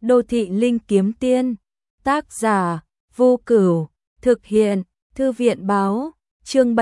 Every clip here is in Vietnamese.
Đô thị linh kiếm tiên, tác giả Vô Cửu, thực hiện Thư viện báo, chương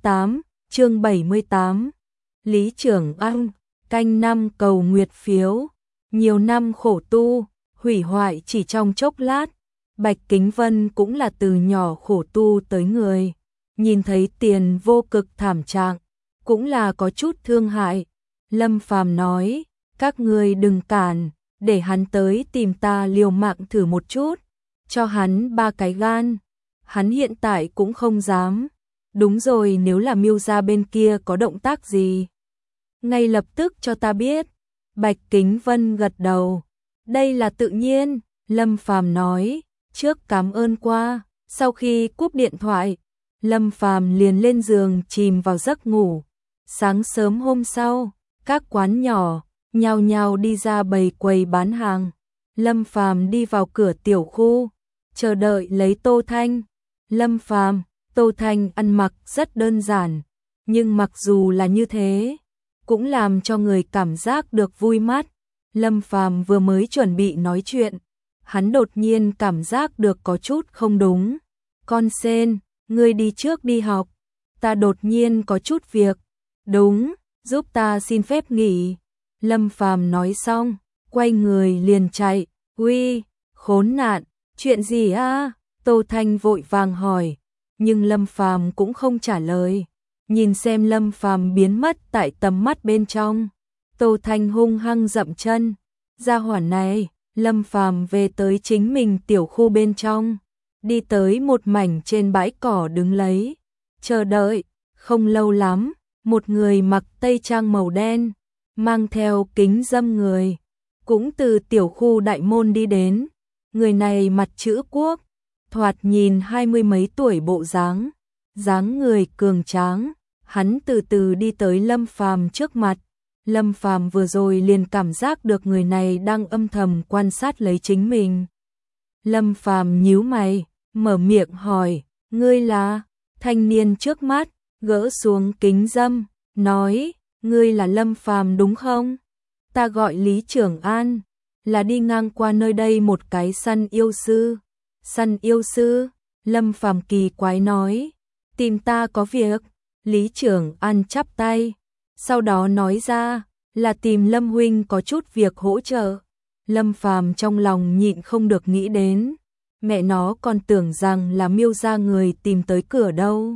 78. Lý Trưởng An, canh năm cầu nguyệt phiếu, nhiều năm khổ tu, hủy hoại chỉ trong chốc lát. Bạch Kính Vân cũng là từ nhỏ khổ tu tới người, nhìn thấy Tiền Vô Cực thảm trạng, cũng là có chút thương hại. Lâm Phàm nói, các ngươi đừng cản, để hắn tới tìm ta liều mạng thử một chút, cho hắn 3 cái gan. Hắn hiện tại cũng không dám. Đúng rồi, nếu là Miêu gia bên kia có động tác gì, ngay lập tức cho ta biết. Bạch Kính Vân gật đầu. Đây là tự nhiên, Lâm Phàm nói, trước cảm ơn qua. Sau khi cúp điện thoại, Lâm Phàm liền lên giường chìm vào giấc ngủ. Sáng sớm hôm sau, các quán nhỏ nhao nhao đi ra bày quầy bán hàng. Lâm Phàm đi vào cửa tiểu khu, chờ đợi lấy Tô Thanh. Lâm Phàm, Tô Thanh ăn mặc rất đơn giản, nhưng mặc dù là như thế, cũng làm cho người cảm giác được vui mắt. Lâm Phàm vừa mới chuẩn bị nói chuyện, hắn đột nhiên cảm giác được có chút không đúng. Con sen, ngươi đi trước đi học, ta đột nhiên có chút việc. Đúng, giúp ta xin phép nghỉ. Lâm Phàm nói xong, quay người liền chạy. Uy, khốn nạn, chuyện gì a? Tô Thanh vội vàng hỏi, nhưng Lâm Phàm cũng không trả lời. Nhìn xem Lâm Phàm biến mất tại tầm mắt bên trong, Tô Thanh hung hăng dậm chân. Gia hỏa này, Lâm Phàm về tới chính mình tiểu khu bên trong, đi tới một mảnh trên bãi cỏ đứng lấy, chờ đợi. Không lâu lắm, một người mặc tây trang màu đen, mang theo kính dâm người, cũng từ tiểu khu đại môn đi đến. Người này mặt chữ quốc, thoạt nhìn 20 mấy tuổi bộ dáng, dáng người cường tráng. Hắn từ từ đi tới Lâm Phàm trước mặt. Lâm Phàm vừa rồi liền cảm giác được người này đang âm thầm quan sát lấy chính mình. Lâm Phàm nhíu mày, mở miệng hỏi, ngươi là? Thanh niên trước mắt gỡ xuống kính dâm, nói, ngươi là Lâm Phàm đúng không? Ta gọi Lý Trưởng An, là đi ngang qua nơi đây một cái săn yêu sư. Săn yêu sư? Lâm Phàm kỳ quái nói, tìm ta có việc. Lý Trưởng An chắp tay, sau đó nói ra, là tìm Lâm huynh có chút việc hỗ trợ. Lâm Phàm trong lòng nhịn không được nghĩ đến, mẹ nó còn tưởng rằng là Miêu gia người tìm tới cửa đâu.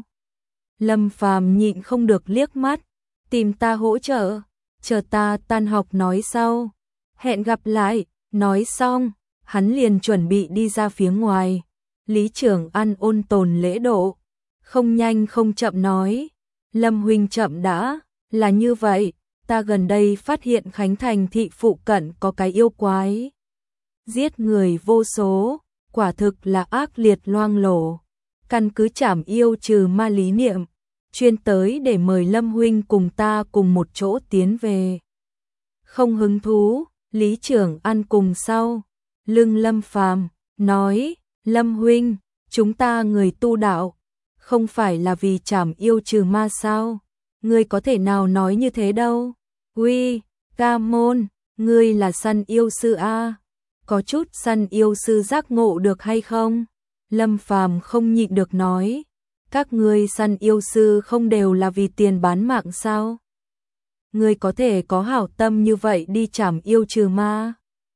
Lâm Phàm nhịn không được liếc mắt, tìm ta hỗ trợ, chờ ta tan học nói sau. Hẹn gặp lại. Nói xong, hắn liền chuẩn bị đi ra phía ngoài. Lý Trưởng An ôn tồn lễ độ, không nhanh không chậm nói, Lâm huynh chậm đã, là như vậy, ta gần đây phát hiện Khánh Thành thị phụ cận có cái yêu quái, giết người vô số, quả thực là ác liệt loang lổ. Căn cứ trảm yêu trừ ma lý niệm, chuyên tới để mời Lâm huynh cùng ta cùng một chỗ tiến về. Không hứng thú. Lý Trưởng An cùng sau lưng Lâm Phàm nói, Lâm huynh, chúng ta người tu đạo, không phải là vì trảm yêu trừ ma sao? Ngươi có thể nào nói như thế đâu? Uy, ca môn, ngươi là săn yêu sư a? Có chút săn yêu sư giác ngộ được hay không? Lâm Phàm không nhịn được nói, các ngươi săn yêu sư không đều là vì tiền bán mạng sao? Ngươi có thể có hảo tâm như vậy đi trảm yêu trừ ma?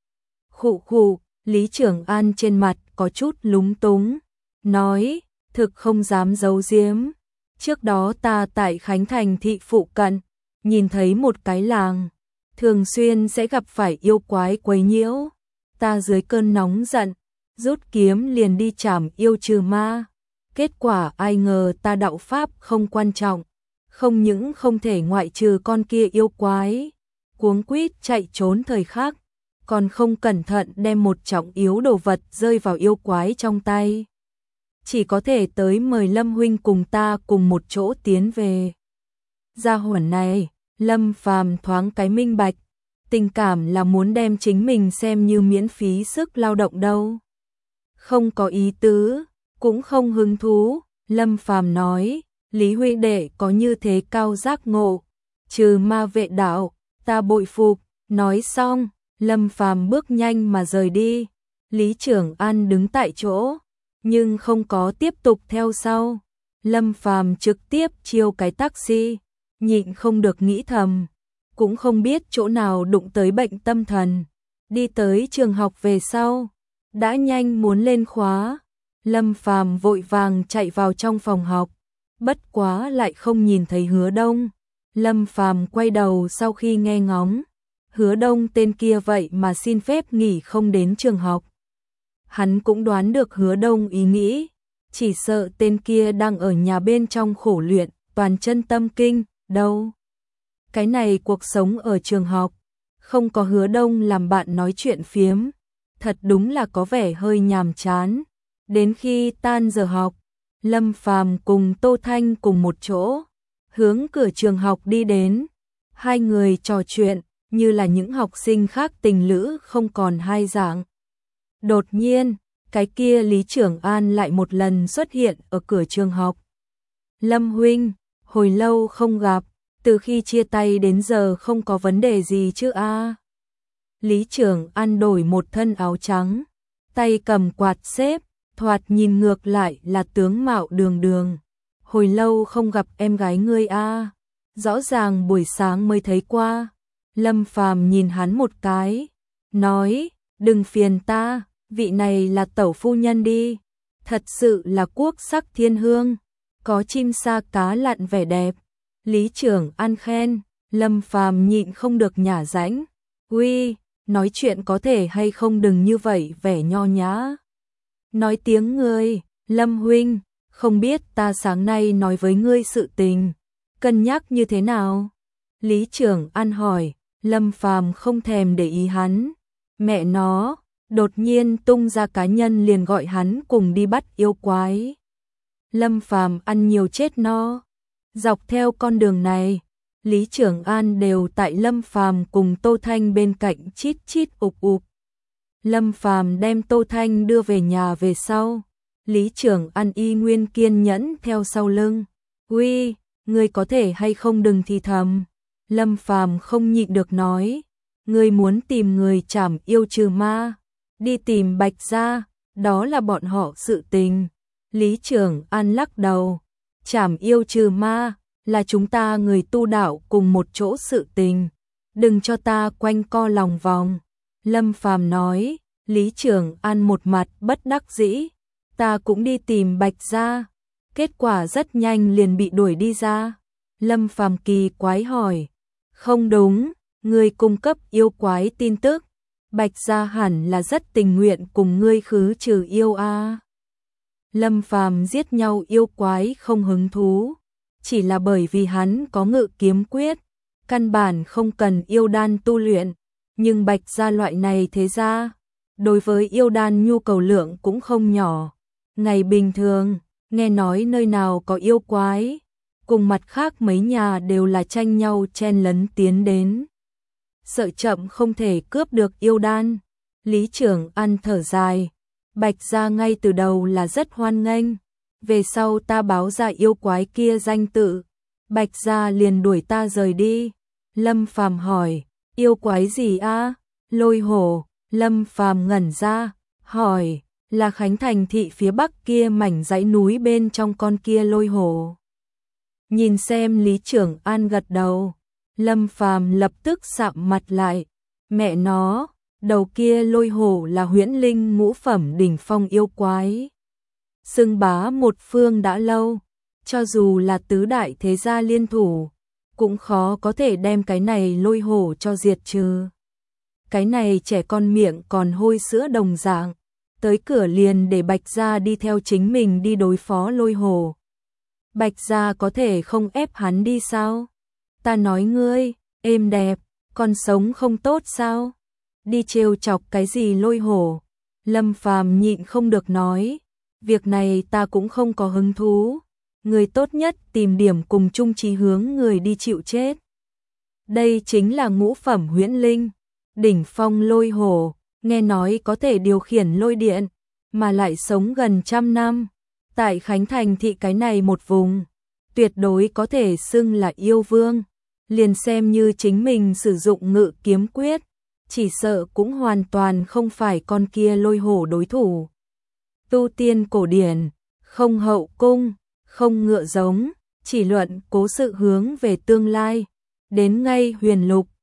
Khụ khụ, Lý Trưởng An trên mặt có chút lúng túng, nói, thực không dám giấu giếm. Trước đó ta tại Khánh Thành thị phụ cận, nhìn thấy một cái làng, thường xuyên sẽ gặp phải yêu quái quấy nhiễu. Ta dưới cơn nóng giận, rút kiếm liền đi trảm yêu trừ ma. Kết quả ai ngờ ta đạo pháp không quan trọng, không những không thể ngoại trừ con kia yêu quái, cuống quýt chạy trốn thời khắc, còn không cẩn thận đem một trọng yếu đồ vật rơi vào yêu quái trong tay. Chỉ có thể tới mời Lâm huynh cùng ta cùng một chỗ tiến về. Gia hỏa này, Lâm Phàm thoáng cái minh bạch, tình cảm là muốn đem chính mình xem như miễn phí sức lao động đâu. Không có ý tứ, cũng không hứng thú. Lâm Phàm nói, Lý huynh đệ có như thế cao giác ngộ, trừ ma vệ đạo, ta bội phục. Nói xong, Lâm Phàm bước nhanh mà rời đi. Lý Trường An đứng tại chỗ, nhưng không có tiếp tục theo sau. Lâm Phàm trực tiếp chiêu cái taxi, nhịn không được nghĩ thầm, cũng không biết chỗ nào đụng tới bệnh tâm thần. Đi tới trường học về sau, đã nhanh muốn lên khóa, Lâm Phàm vội vàng chạy vào trong phòng học, bất quá lại không nhìn thấy Hứa Đông. Lâm Phàm quay đầu sau khi nghe ngóng, Hứa Đông tên kia vậy mà xin phép nghỉ không đến trường học. Hắn cũng đoán được Hứa Đông ý nghĩ, chỉ sợ tên kia đang ở nhà bên trong khổ luyện, toàn chân tâm kinh, đâu. Cái này cuộc sống ở trường học, không có Hứa Đông làm bạn nói chuyện phiếm, thật đúng là có vẻ hơi nhàm chán. Đến khi tan giờ học, Lâm Phàm cùng Tô Thanh cùng một chỗ, hướng cửa trường học đi đến. Hai người trò chuyện, như là những học sinh khác tình lữ không còn hai dạng. Đột nhiên, cái kia Lý Trường An lại một lần xuất hiện ở cửa trường học. Lâm huynh, hồi lâu không gặp, từ khi chia tay đến giờ không có vấn đề gì chứ a? Lý Trường An đổi một thân áo trắng, tay cầm quạt xếp, thoạt nhìn ngược lại là tướng mạo đường đường. Hồi lâu không gặp em gái ngươi a, rõ ràng buổi sáng mới thấy qua. Lâm Phàm nhìn hắn một cái, nói, đừng phiền ta, vị này là tẩu phu nhân đi, thật sự là quốc sắc thiên hương, có chim sa cá lặn vẻ đẹp. Lý Trường An khen, Lâm Phàm nhịn không được nhả rãnh, uy, nói chuyện có thể hay không đừng như vậy vẻ nho nhã. Nói tiếng ngươi, Lâm huynh, không biết ta sáng nay nói với ngươi sự tình, cân nhắc như thế nào? Lý Trường An hỏi. Lâm Phàm không thèm để ý hắn, mẹ nó, đột nhiên tung ra cá nhân liền gọi hắn cùng đi bắt yêu quái. Lâm Phàm ăn nhiều chết no. Dọc theo con đường này, Lý Trường An đều tại Lâm Phàm cùng Tô Thanh bên cạnh chít chít ục ục. Lâm Phàm đem Tô Thanh đưa về nhà về sau, Lý Trường An y nguyên kiên nhẫn theo sau lưng. Uy, ngươi có thể hay không đừng thì thầm. Lâm Phàm không nhịn được nói, ngươi muốn tìm người trảm yêu trừ ma, đi tìm Bạch gia, đó là bọn họ sự tình. Lý Trường An lắc đầu, trảm yêu trừ ma là chúng ta người tu đạo cùng một chỗ sự tình, đừng cho ta quanh co lòng vòng. Lâm Phàm nói. Lý Trường An một mặt bất đắc dĩ, ta cũng đi tìm Bạch gia, kết quả rất nhanh liền bị đuổi đi ra. Lâm Phàm kỳ quái hỏi, không đúng, ngươi cung cấp yêu quái tin tức, Bạch gia hẳn là rất tình nguyện cùng ngươi khứ trừ yêu a. Lâm Phàm giết nhau yêu quái không hứng thú, chỉ là bởi vì hắn có Ngự Kiếm Quyết, căn bản không cần yêu đan tu luyện, nhưng Bạch gia loại này thế ra, đối với yêu đan nhu cầu lượng cũng không nhỏ. Ngày bình thường, nghe nói nơi nào có yêu quái, cùng mặt khác mấy nhà đều là tranh nhau chen lấn tiến đến. Sợ chậm không thể cướp được yêu đan. Lý Trường An thở dài, Bạch gia ngay từ đầu là rất hoan nghênh, về sau ta báo ra yêu quái kia danh tự, Bạch gia liền đuổi ta rời đi. Lâm Phàm hỏi, yêu quái gì a? Lôi hổ. Lâm Phàm ngẩn ra, hỏi, là Khánh Thành thị phía bắc kia mảnh dãy núi bên trong con kia lôi hổ. Nhìn xem Lý Trường An gật đầu, Lâm Phàm lập tức sạm mặt lại, mẹ nó, đầu kia lôi hổ là huyễn linh ngũ phẩm đỉnh phong yêu quái. Xưng bá một phương đã lâu, cho dù là tứ đại thế gia liên thủ, cũng khó có thể đem cái này lôi hổ cho diệt trừ. Cái này trẻ con miệng còn hôi sữa đồng dạng, tới cửa liền để Bạch gia đi theo chính mình đi đối phó lôi hổ. Bạch gia có thể không ép hắn đi sao? Ta nói ngươi, êm đẹp, còn sống không tốt sao? Đi trêu chọc cái gì lôi hổ? Lâm Phàm nhịn không được nói, việc này ta cũng không có hứng thú. Người tốt nhất tìm điểm cùng chung chí hướng người đi chịu chết. Đây chính là ngũ phẩm huyễn linh, đỉnh phong lôi hổ, nghe nói có thể điều khiển lôi điện, mà lại sống gần 100 năm. Tại Khánh Thành thị cái này một vùng, tuyệt đối có thể xưng là yêu vương, liền xem như chính mình sử dụng Ngự Kiếm Quyết, chỉ sợ cũng hoàn toàn không phải con kia Lôi Hổ đối thủ. Tu tiên cổ điển, không hậu cung, không ngựa giống, chỉ luận cố sự hướng về tương lai. Đến ngay huyền lục,